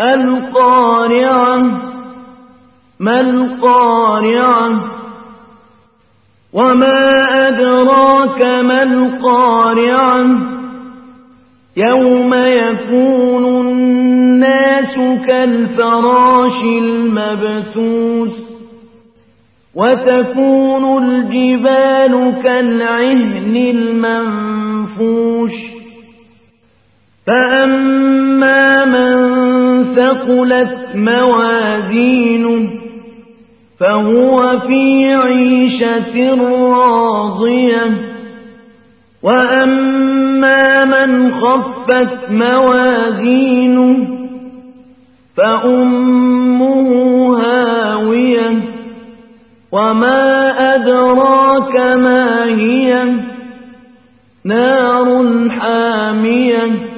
القارعة ما القارعة وما أدراك ما القارعة يوم يكون الناس كالفراش المبثوث وتكون الجبال كالعهن المنفوش فأما من ثقلت موازينه فهو في عيشة راضية وأما من خفت موازينه فأمه هاوية وما أدراك ما هي نار حامية